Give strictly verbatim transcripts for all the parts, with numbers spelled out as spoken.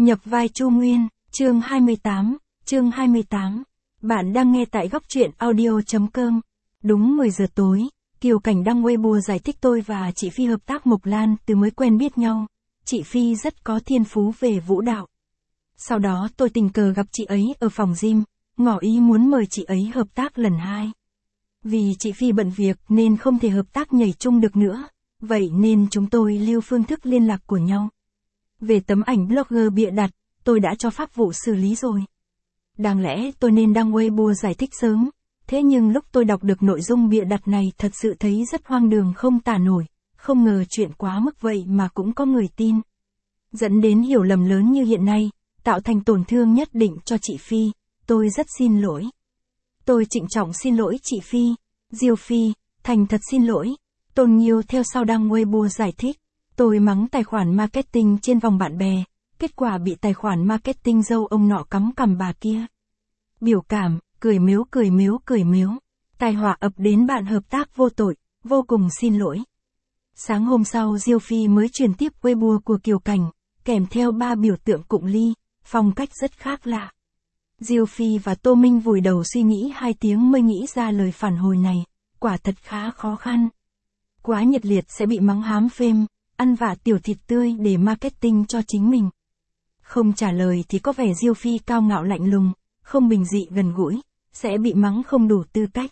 Nhập vai Chu Nguyên, chương hai mươi tám, chương hai mươi tám. Bạn đang nghe tại góc truyện audio chấm com. Đúng mười giờ tối, Kiều Cảnh đăng Weibo giải thích tôi và chị Phi hợp tác Mộc Lan từ mới quen biết nhau. Chị Phi rất có thiên phú về vũ đạo. Sau đó tôi tình cờ gặp chị ấy ở phòng gym, ngỏ ý muốn mời chị ấy hợp tác lần hai. Vì chị Phi bận việc nên không thể hợp tác nhảy chung được nữa, vậy nên chúng tôi lưu phương thức liên lạc của nhau. Về tấm ảnh blogger bịa đặt, tôi đã cho pháp vụ xử lý rồi. Đáng lẽ tôi nên đăng Weibo giải thích sớm, thế nhưng lúc tôi đọc được nội dung bịa đặt này thật sự thấy rất hoang đường không tả nổi, không ngờ chuyện quá mức vậy mà cũng có người tin. Dẫn đến hiểu lầm lớn như hiện nay, tạo thành tổn thương nhất định cho chị Phi, tôi rất xin lỗi. Tôi trịnh trọng xin lỗi chị Phi, Diêu Phi, thành thật xin lỗi. Tôn Nghiêu theo sau đăng Weibo giải thích, tôi mắng tài khoản marketing trên vòng bạn bè, kết quả bị tài khoản marketing dâu ông nọ cắm cằm bà kia. Biểu cảm, cười mếu cười mếu cười mếu, tai họa ập đến bạn hợp tác vô tội, vô cùng xin lỗi. Sáng hôm sau Diêu Phi mới truyền tiếp Weibo của Kiều Cảnh, kèm theo ba biểu tượng cụng ly, phong cách rất khác lạ. Diêu Phi và Tô Minh vùi đầu suy nghĩ hai tiếng mới nghĩ ra lời phản hồi này, quả thật khá khó khăn. Quá nhiệt liệt sẽ bị mắng hám phêm, ăn vạ tiểu thịt tươi để marketing cho chính mình. Không trả lời thì có vẻ Diêu Phi cao ngạo lạnh lùng, không bình dị gần gũi, sẽ bị mắng không đủ tư cách.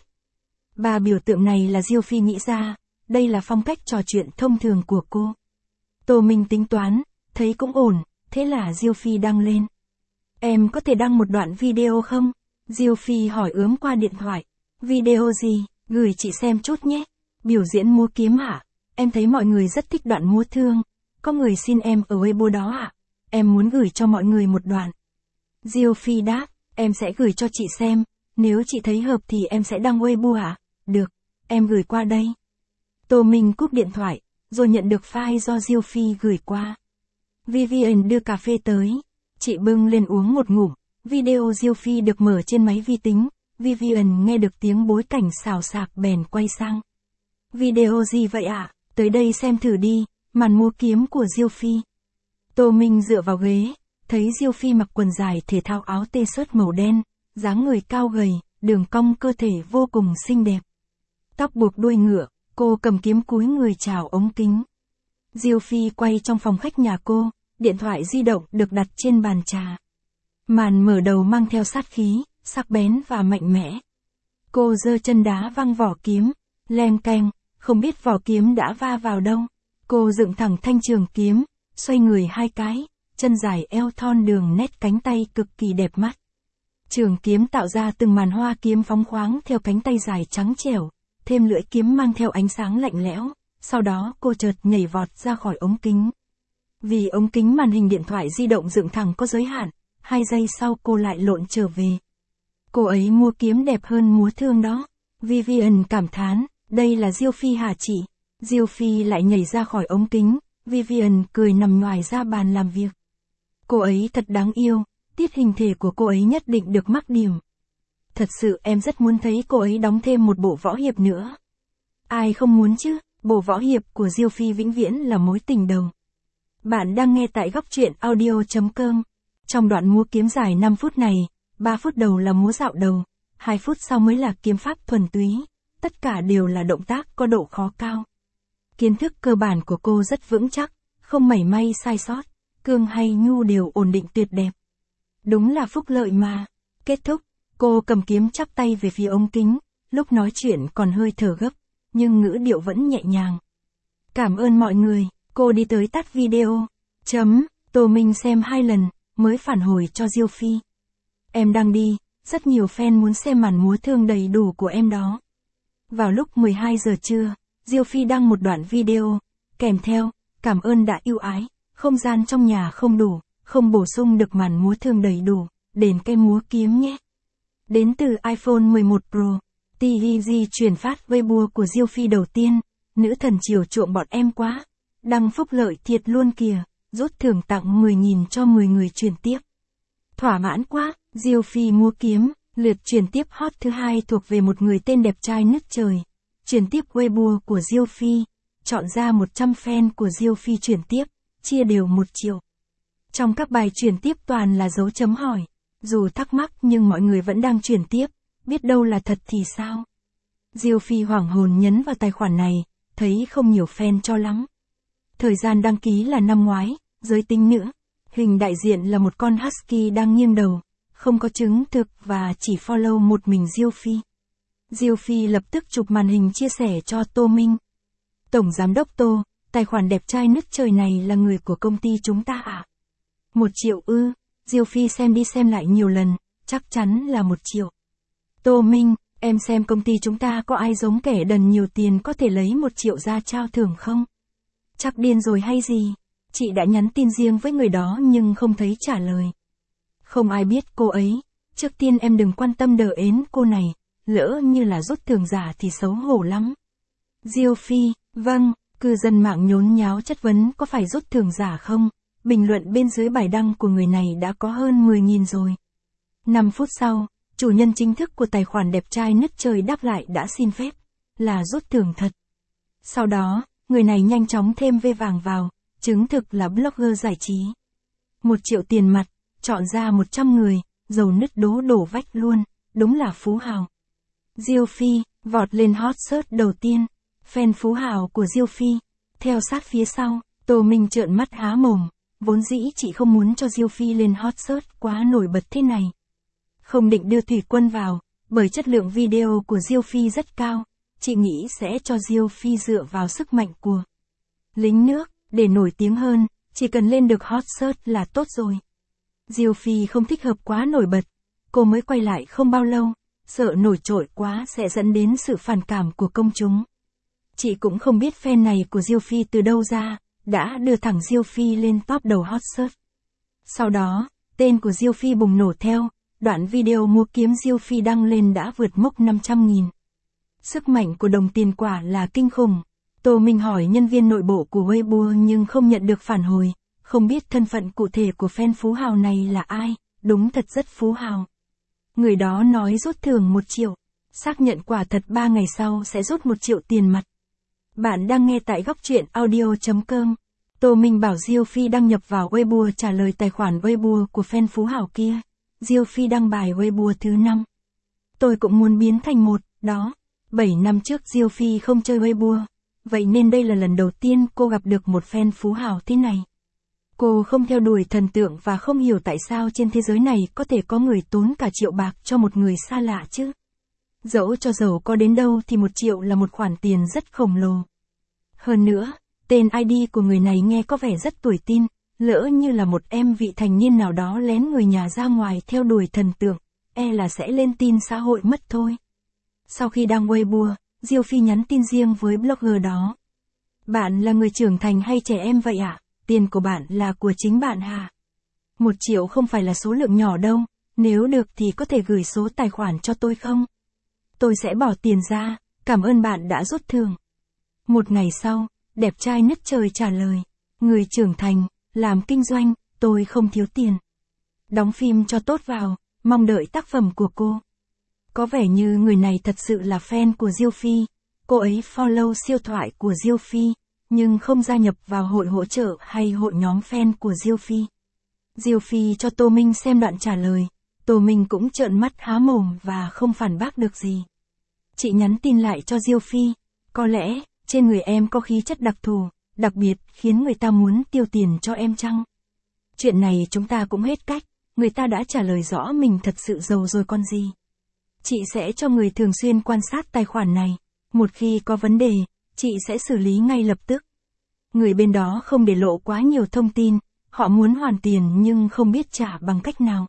Ba biểu tượng này là Diêu Phi nghĩ ra, đây là phong cách trò chuyện thông thường của cô. Tô Minh tính toán, thấy cũng ổn, thế là Diêu Phi đăng lên. Em có thể đăng một đoạn video không? Diêu Phi hỏi ướm qua điện thoại. Video gì? Gửi chị xem chút nhé. Biểu diễn múa kiếm hả? Em thấy mọi người rất thích đoạn múa thương. Có người xin em ở Weibo đó ạ. Em muốn gửi cho mọi người một đoạn. Diêu Phi đáp, em sẽ gửi cho chị xem. Nếu chị thấy hợp thì em sẽ đăng Weibo ạ. Được, em gửi qua đây. Tô Minh cúp điện thoại, rồi nhận được file do Diêu Phi gửi qua. Vivian đưa cà phê tới. Chị bưng lên uống một ngụm. Video Diêu Phi được mở trên máy vi tính. Vivian nghe được tiếng bối cảnh xào xạc bèn quay sang. Video gì vậy ạ? À? Tới đây xem thử đi. Màn múa kiếm của Diêu Phi. Tô Minh dựa vào ghế, thấy Diêu Phi mặc quần dài thể thao áo t-shirt màu đen, dáng người cao gầy, đường cong cơ thể vô cùng xinh đẹp. Tóc buộc đuôi ngựa, cô cầm kiếm cúi người chào ống kính. Diêu Phi quay trong phòng khách nhà cô, điện thoại di động được đặt trên bàn trà. Màn mở đầu mang theo sát khí, sắc bén và mạnh mẽ. Cô giơ chân đá văng vỏ kiếm, leng keng, không biết vỏ kiếm đã va vào đâu. Cô dựng thẳng thanh trường kiếm, xoay người hai cái, chân dài eo thon đường nét cánh tay cực kỳ đẹp mắt. Trường kiếm tạo ra từng màn hoa kiếm phóng khoáng theo cánh tay dài trắng trẻo, thêm lưỡi kiếm mang theo ánh sáng lạnh lẽo, sau đó cô chợt nhảy vọt ra khỏi ống kính. Vì ống kính màn hình điện thoại di động dựng thẳng có giới hạn, hai giây sau cô lại lộn trở về. Cô ấy múa kiếm đẹp hơn múa thương đó. Vivian cảm thán, đây là Diêu Phi hả chị? Diêu Phi lại nhảy ra khỏi ống kính, Vivian cười nằm ngoài ra bàn làm việc. Cô ấy thật đáng yêu, tiết hình thể của cô ấy nhất định được mắc điểm. Thật sự em rất muốn thấy cô ấy đóng thêm một bộ võ hiệp nữa. Ai không muốn chứ, bộ võ hiệp của Diêu Phi vĩnh viễn là mối tình đầu. Bạn đang nghe tại góc truyện audio chấm com. Trong đoạn múa kiếm dài năm phút này, ba phút đầu là múa dạo đầu, hai phút sau mới là kiếm pháp thuần túy, tất cả đều là động tác có độ khó cao. Kiến thức cơ bản của cô rất vững chắc, không mảy may sai sót, cương hay nhu đều ổn định tuyệt đẹp. Đúng là phúc lợi mà. Kết thúc, cô cầm kiếm chắp tay về phía ống kính, lúc nói chuyện còn hơi thở gấp, nhưng ngữ điệu vẫn nhẹ nhàng. Cảm ơn mọi người, cô đi tới tắt video. Chấm, Tô Minh xem hai lần, mới phản hồi cho Diêu Phi. Em đang đi, rất nhiều fan muốn xem màn múa thương đầy đủ của em đó. Vào lúc mười hai giờ trưa, Diêu Phi đăng một đoạn video, kèm theo, cảm ơn đã yêu ái, không gian trong nhà không đủ, không bổ sung được màn múa thương đầy đủ, đến cây múa kiếm nhé. Đến từ iPhone mười một Pro, tê giê giê chuyển phát Weibo của Diêu Phi đầu tiên, nữ thần chiều chuộng bọn em quá, đăng phúc lợi thiệt luôn kìa, rút thưởng tặng mười nghìn cho mười người chuyển tiếp. Thỏa mãn quá, Diêu Phi múa kiếm, lượt chuyển tiếp hot thứ hai thuộc về một người tên đẹp trai nước trời. Chuyển tiếp Weibo của Diêu Phi, chọn ra một trăm fan của Diêu Phi chuyển tiếp, chia đều một triệu. Trong các bài chuyển tiếp toàn là dấu chấm hỏi. Dù thắc mắc nhưng mọi người vẫn đang chuyển tiếp, biết đâu là thật thì sao? Diêu Phi hoảng hồn nhấn vào tài khoản này, thấy không nhiều fan cho lắm. Thời gian đăng ký là năm ngoái, giới tính nữ. Hình đại diện là một con husky đang nghiêng đầu, không có chứng thực và chỉ follow một mình Diêu Phi. Diêu Phi lập tức chụp màn hình chia sẻ cho Tô Minh. Tổng giám đốc Tô, tài khoản đẹp trai nứt trời này là người của công ty chúng ta à? Một triệu ư, Diêu Phi xem đi xem lại nhiều lần, chắc chắn là một triệu. Tô Minh, em xem công ty chúng ta có ai giống kẻ đần nhiều tiền có thể lấy một triệu ra trao thưởng không? Chắc điên rồi hay gì? Chị đã nhắn tin riêng với người đó nhưng không thấy trả lời. Không ai biết cô ấy, trước tiên em đừng quan tâm đờ ến cô này, lỡ như là rút thưởng giả thì xấu hổ lắm. Diêu Phi, vâng, cư dân mạng nhốn nháo chất vấn có phải rút thưởng giả không? Bình luận bên dưới bài đăng của người này đã có hơn mười nghìn rồi. năm phút sau, chủ nhân chính thức của tài khoản đẹp trai nứt trời đáp lại đã xin phép, là rút thưởng thật. Sau đó, người này nhanh chóng thêm V vàng vào, chứng thực là blogger giải trí. Một triệu tiền mặt, chọn ra một trăm người, dầu nứt đố đổ vách luôn, đúng là phú hào. Diêu Phi, vọt lên hot search đầu tiên, fan phú hào của Diêu Phi, theo sát phía sau, Tô Minh trợn mắt há mồm, vốn dĩ chị không muốn cho Diêu Phi lên hot search quá nổi bật thế này. Không định đưa Thủy Quân vào, bởi chất lượng video của Diêu Phi rất cao, chị nghĩ sẽ cho Diêu Phi dựa vào sức mạnh của lính nước, để nổi tiếng hơn, chỉ cần lên được hot search là tốt rồi. Diêu Phi không thích hợp quá nổi bật, cô mới quay lại không bao lâu, sợ nổi trội quá sẽ dẫn đến sự phản cảm của công chúng. Chị cũng không biết fan này của Diêu Phi từ đâu ra, đã đưa thẳng Diêu Phi lên top đầu hot search. Sau đó, tên của Diêu Phi bùng nổ theo, đoạn video mua kiếm Diêu Phi đăng lên đã vượt mốc năm trăm nghìn. Sức mạnh của đồng tiền quả là kinh khủng. Tô Minh hỏi nhân viên nội bộ của Weibo nhưng không nhận được phản hồi, không biết thân phận cụ thể của fan phú hào này là ai, đúng thật rất phú hào. Người đó nói rút thưởng một triệu, xác nhận quả thật ba ngày sau sẽ rút một triệu tiền mặt. Bạn đang nghe tại góc truyện audio chấm com. Tô Minh bảo Diêu Phi đăng nhập vào Weibo trả lời tài khoản Weibo của fan phú hào kia. Diêu Phi đăng bài Weibo thứ năm. Tôi cũng muốn biến thành một, đó. bảy năm trước Diêu Phi không chơi Weibo, vậy nên đây là lần đầu tiên cô gặp được một fan phú hào thế này. Cô không theo đuổi thần tượng và không hiểu tại sao trên thế giới này có thể có người tốn cả triệu bạc cho một người xa lạ chứ. Dẫu cho giàu có đến đâu thì một triệu là một khoản tiền rất khổng lồ. Hơn nữa, tên i đê của người này nghe có vẻ rất tuổi tin, lỡ như là một em vị thành niên nào đó lén người nhà ra ngoài theo đuổi thần tượng, e là sẽ lên tin xã hội mất thôi. Sau khi đăng Weibo, Diêu Phi nhắn tin riêng với blogger đó. Bạn là người trưởng thành hay trẻ em vậy ạ? À? Tiền của bạn là của chính bạn hả? Một triệu không phải là số lượng nhỏ đâu, nếu được thì có thể gửi số tài khoản cho tôi không? Tôi sẽ bỏ tiền ra, cảm ơn bạn đã rút thưởng. Một ngày sau, đẹp trai nứt trời trả lời, người trưởng thành, làm kinh doanh, tôi không thiếu tiền. Đóng phim cho tốt vào, mong đợi tác phẩm của cô. Có vẻ như người này thật sự là fan của Diêu Phi, cô ấy follow siêu thoại của Diêu Phi, nhưng không gia nhập vào hội hỗ trợ hay hội nhóm fan của Diêu Phi. Diêu Phi cho Tô Minh xem đoạn trả lời, Tô Minh cũng trợn mắt há mồm và không phản bác được gì. Chị nhắn tin lại cho Diêu Phi, có lẽ, trên người em có khí chất đặc thù, đặc biệt khiến người ta muốn tiêu tiền cho em chăng? Chuyện này chúng ta cũng hết cách, người ta đã trả lời rõ mình thật sự giàu rồi còn gì. Chị sẽ cho người thường xuyên quan sát tài khoản này, một khi có vấn đề, chị sẽ xử lý ngay lập tức. Người bên đó không để lộ quá nhiều thông tin, họ muốn hoàn tiền nhưng không biết trả bằng cách nào.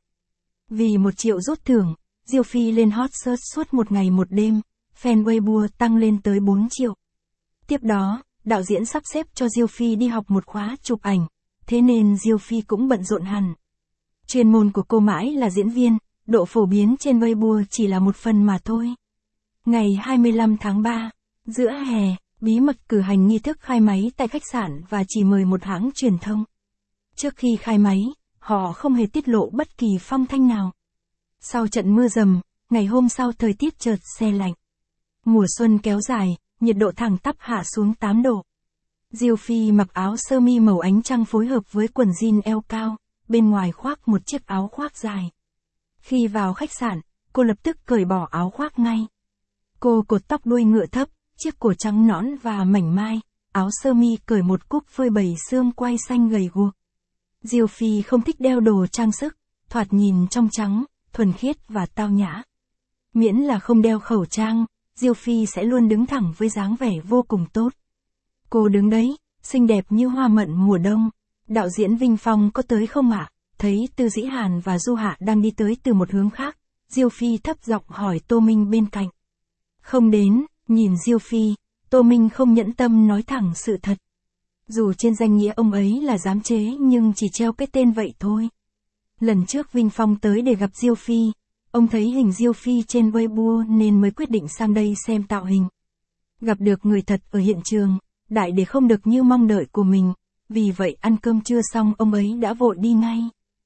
Vì một triệu rút thưởng, Diêu Phi lên hot search suốt một ngày một đêm, fan Weibo tăng lên tới bốn triệu. Tiếp đó, đạo diễn sắp xếp cho Diêu Phi đi học một khóa chụp ảnh, thế nên Diêu Phi cũng bận rộn hẳn. Chuyên môn của cô mãi là diễn viên, độ phổ biến trên Weibo chỉ là một phần mà thôi. Ngày hai mươi lăm tháng ba, giữa hè, bí mật cử hành nghi thức khai máy tại khách sạn và chỉ mời một hãng truyền thông. Trước khi khai máy, họ không hề tiết lộ bất kỳ phong thanh nào. Sau trận mưa dầm, ngày hôm sau thời tiết chợt se lạnh. Mùa xuân kéo dài, nhiệt độ thẳng tắp hạ xuống tám độ. Diêu Phi mặc áo sơ mi màu ánh trăng phối hợp với quần jean eo cao, bên ngoài khoác một chiếc áo khoác dài. Khi vào khách sạn, cô lập tức cởi bỏ áo khoác ngay. Cô cột tóc đuôi ngựa thấp, chiếc cổ trắng nõn và mảnh mai, áo sơ mi cởi một cúc phơi bày xương quai xanh gầy guộc. Diêu Phi không thích đeo đồ trang sức, thoạt nhìn trong trắng, thuần khiết và tao nhã. Miễn là không đeo khẩu trang, Diêu Phi sẽ luôn đứng thẳng với dáng vẻ vô cùng tốt. Cô đứng đấy, xinh đẹp như hoa mận mùa đông. Đạo diễn Vinh Phong có tới không ạ? Thấy Tư Dĩ Hàn và Du Hạ đang đi tới từ một hướng khác, Diêu Phi thấp giọng hỏi Tô Minh bên cạnh. Không đến, nhìn Diêu Phi, Tô Minh không nhẫn tâm nói thẳng sự thật. Dù trên danh nghĩa ông ấy là giám chế nhưng chỉ treo cái tên vậy thôi. Lần trước Vinh Phong tới để gặp Diêu Phi, ông thấy hình Diêu Phi trên Weibo nên mới quyết định sang đây xem tạo hình. Gặp được người thật ở hiện trường, đại để không được như mong đợi của mình, vì vậy ăn cơm trưa xong ông ấy đã vội đi ngay.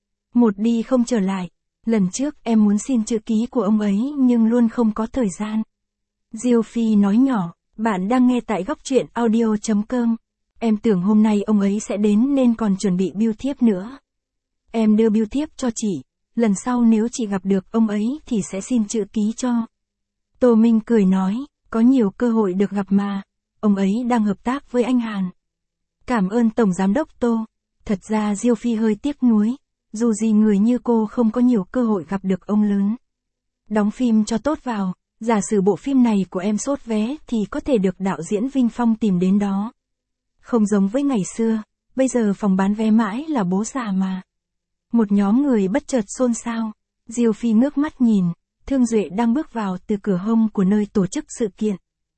Một đi không trở lại, lần trước em muốn xin chữ ký của ông ấy nhưng luôn không có thời gian. Diêu Phi nói nhỏ, bạn đang nghe tại góc truyện audio chấm com. Em tưởng hôm nay ông ấy sẽ đến nên còn chuẩn bị bưu thiếp nữa. Em đưa bưu thiếp cho chị, lần sau nếu chị gặp được ông ấy thì sẽ xin chữ ký cho. Tô Minh cười nói, có nhiều cơ hội được gặp mà, ông ấy đang hợp tác với anh Hàn. Cảm ơn Tổng Giám đốc Tô. Thật ra Diêu Phi hơi tiếc nuối, dù gì người như cô không có nhiều cơ hội gặp được ông lớn. Đóng phim cho tốt vào, giả sử bộ phim này của em sốt vé thì có thể được đạo diễn Vinh Phong tìm đến đó. Không giống với ngày xưa, bây giờ phòng bán vé mãi là bố già mà. Một nhóm người bất chợt xôn xao, Diêu Phi ngước mắt nhìn, Thương Duệ đang bước vào từ cửa hông của nơi tổ chức sự kiện.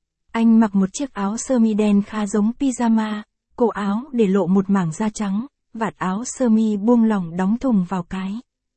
Anh mặc một chiếc áo sơ mi đen khá giống pyjama, cổ áo để lộ một mảng da trắng, vạt áo sơ mi buông lỏng đóng thùng vào cái.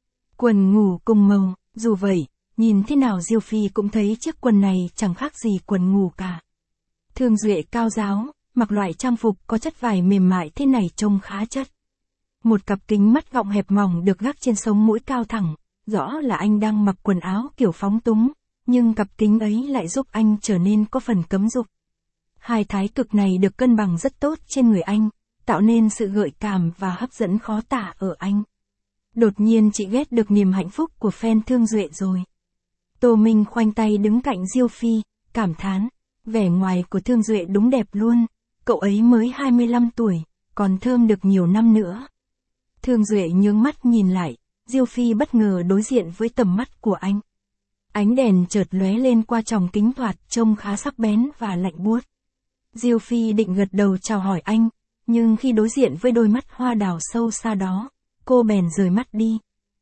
Quần ngủ cùng màu, dù vậy, nhìn thế nào Diêu Phi cũng thấy chiếc quần này chẳng khác gì quần ngủ cả. Thương Duệ cao ráo, mặc loại trang phục có chất vải mềm mại thế này trông khá chất. Một cặp kính mắt gọng hẹp mỏng được gác trên sống mũi cao thẳng, rõ là anh đang mặc quần áo kiểu phóng túng, nhưng cặp kính ấy lại giúp anh trở nên có phần cấm dục. Hai thái cực này được cân bằng rất tốt trên người anh, tạo nên sự gợi cảm và hấp dẫn khó tả ở anh. Đột nhiên chị ghét được niềm hạnh phúc của fan Thương Duệ rồi. Tô Minh khoanh tay đứng cạnh Diêu Phi, cảm thán, vẻ ngoài của Thương Duệ đúng đẹp luôn, cậu ấy mới hai mươi lăm tuổi, còn thơm được nhiều năm nữa. Thương Duệ nhướng mắt nhìn lại, Diêu Phi bất ngờ đối diện với tầm mắt của anh. Ánh đèn chợt lóe lên qua tròng kính thoạt trông khá sắc bén và lạnh buốt. Diêu Phi định gật đầu chào hỏi anh, nhưng khi đối diện với đôi mắt hoa đào sâu xa đó, cô bèn rời mắt đi.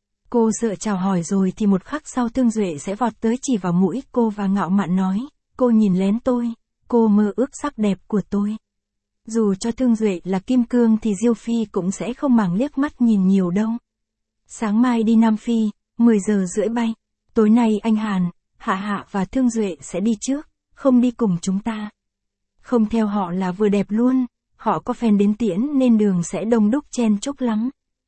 Cô sợ chào hỏi rồi thì một khắc sau Thương Duệ sẽ vọt tới chỉ vào mũi cô và ngạo mạn nói, cô nhìn lén tôi, cô mơ ước sắc đẹp của tôi. Dù cho Thương Duệ là kim cương thì Diêu Phi cũng sẽ không màng liếc mắt nhìn nhiều đâu. Sáng mai đi Nam Phi, mười giờ rưỡi bay. Tối nay anh Hàn, Hạ Hạ và Thương Duệ sẽ đi trước, không đi cùng chúng ta. Không theo họ là vừa đẹp luôn, họ có fan đến tiễn nên đường sẽ đông đúc chen chúc lắm.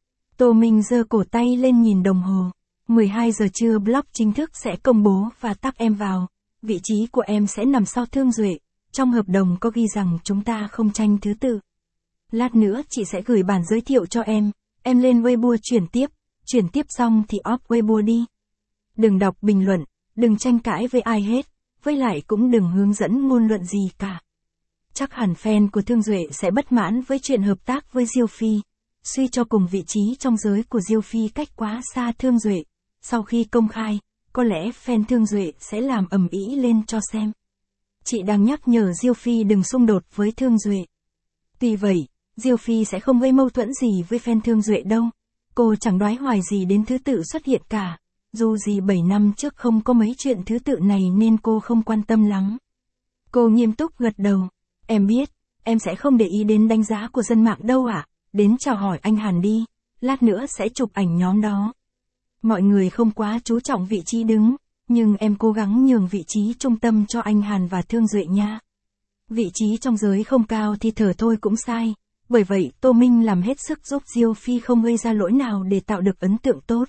Tô Minh giơ cổ tay lên nhìn đồng hồ. mười hai giờ trưa blog chính thức sẽ công bố và tag em vào. Vị trí của em sẽ nằm sau Thương Duệ. Trong hợp đồng có ghi rằng chúng ta không tranh thứ tự. Lát nữa chị sẽ gửi bản giới thiệu cho em. Em lên Weibo chuyển tiếp. Chuyển tiếp xong thì off Weibo đi. Đừng đọc bình luận, đừng tranh cãi với ai hết. Với lại cũng đừng hướng dẫn ngôn luận gì cả. Chắc hẳn fan của Thương Duệ sẽ bất mãn với chuyện hợp tác với Diêu Phi. Suy cho cùng vị trí trong giới của Diêu Phi cách quá xa Thương Duệ. Sau khi công khai, có lẽ fan Thương Duệ sẽ làm ầm ĩ lên cho xem. Chị đang nhắc nhở Diêu Phi đừng xung đột với Thương Duệ. Tuy vậy, Diêu Phi sẽ không gây mâu thuẫn gì với fan Thương Duệ đâu. Cô chẳng đoái hoài gì đến thứ tự xuất hiện cả. Dù gì bảy năm trước không có mấy chuyện thứ tự này nên cô không quan tâm lắm. Cô nghiêm túc gật đầu. Em biết, em sẽ không để ý đến đánh giá của dân mạng đâu ạ. À? Đến chào hỏi anh Hàn đi, lát nữa sẽ chụp ảnh nhóm đó. Mọi người không quá chú trọng vị trí đứng, nhưng em cố gắng nhường vị trí trung tâm cho anh Hàn và Thương Duệ nha. Vị trí trong giới không cao thì thở thôi cũng sai, bởi vậy Tô Minh làm hết sức giúp Diêu Phi không gây ra lỗi nào để tạo được ấn tượng tốt.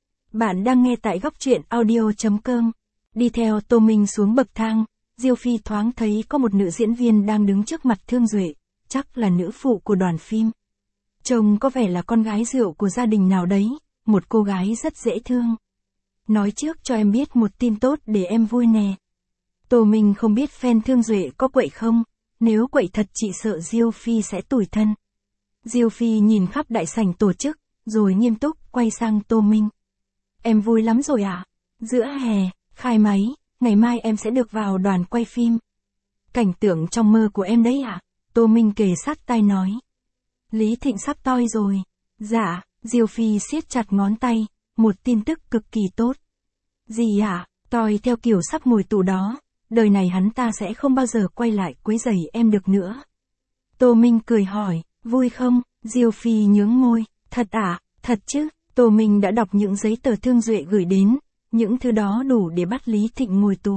Bạn đang nghe tại góc truyện audio chấm com. Đi theo Tô Minh xuống bậc thang, Diêu Phi thoáng thấy có một nữ diễn viên đang đứng trước mặt Thương Duệ, chắc là nữ phụ của đoàn phim. Trông có vẻ là con gái rượu của gia đình nào đấy, một cô gái rất dễ thương. Nói trước cho em biết một tin tốt để em vui nè. Tô Minh không biết fan Thương Duệ có quậy không, nếu quậy thật chị sợ Diêu Phi sẽ tủi thân. Diêu Phi nhìn khắp đại sảnh tổ chức, rồi nghiêm túc quay sang Tô Minh. Em vui lắm rồi ạ. À? Giữa hè, khai máy, ngày mai em sẽ được vào đoàn quay phim. Cảnh tượng trong mơ của em đấy ạ. À? Tô Minh kề sát tai nói. Lý Thịnh sắp toi rồi. Dạ, Diêu Phi siết chặt ngón tay, một tin tức cực kỳ tốt. Gì ạ? À? Toi theo kiểu sắp ngồi tù đó, đời này hắn ta sẽ không bao giờ quay lại quấy rầy em được nữa. Tô Minh cười hỏi, vui không? Diêu Phi nhướng môi, thật ạ, à? Thật chứ, Tô Minh đã đọc những giấy tờ Thương Duệ gửi đến, những thứ đó đủ để bắt Lý Thịnh ngồi tù.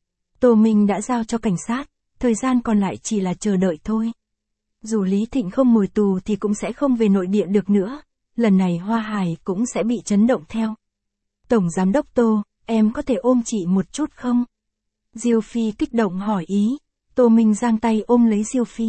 Tô Minh đã giao cho cảnh sát, thời gian còn lại chỉ là chờ đợi thôi. Dù Lý Thịnh không ngồi tù thì cũng sẽ không về nội địa được nữa, lần này Hoa Hải cũng sẽ bị chấn động theo. Tổng Giám đốc Tô, em có thể ôm chị một chút không? Diêu Phi kích động hỏi ý, Tô Minh giang tay ôm lấy Diêu Phi.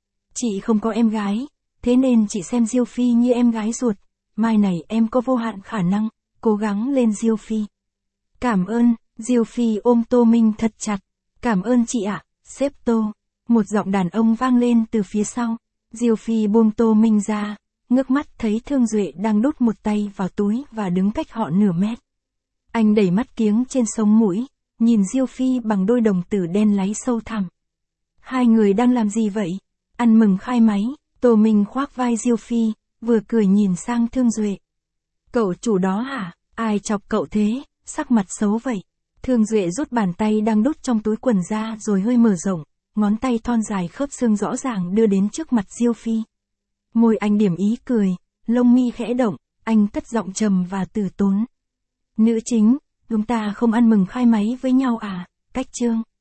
Chị không có em gái, thế nên chị xem Diêu Phi như em gái ruột, mai này em có vô hạn khả năng, cố gắng lên Diêu Phi. Cảm ơn, Diêu Phi ôm Tô Minh thật chặt, cảm ơn chị ạ, sếp Tô. Một giọng đàn ông vang lên từ phía sau, Diêu Phi buông Tô Minh ra, ngước mắt thấy Thương Duệ đang đút một tay vào túi và đứng cách họ nửa mét. Anh đẩy mắt kiếng trên sống mũi, nhìn Diêu Phi bằng đôi đồng tử đen láy sâu thẳm. Hai người đang làm gì vậy? Ăn mừng khai máy, Tô Minh khoác vai Diêu Phi, vừa cười nhìn sang Thương Duệ. Cậu chủ đó hả? Ai chọc cậu thế? Sắc mặt xấu vậy. Thương Duệ rút bàn tay đang đút trong túi quần ra rồi hơi mở rộng, ngón tay thon dài khớp xương rõ ràng đưa đến trước mặt Diêu Phi. Môi anh điểm ý cười, lông mi khẽ động, anh cất giọng trầm và từ tốn. Nữ chính, chúng ta không ăn mừng khai máy với nhau à, Cách Trương.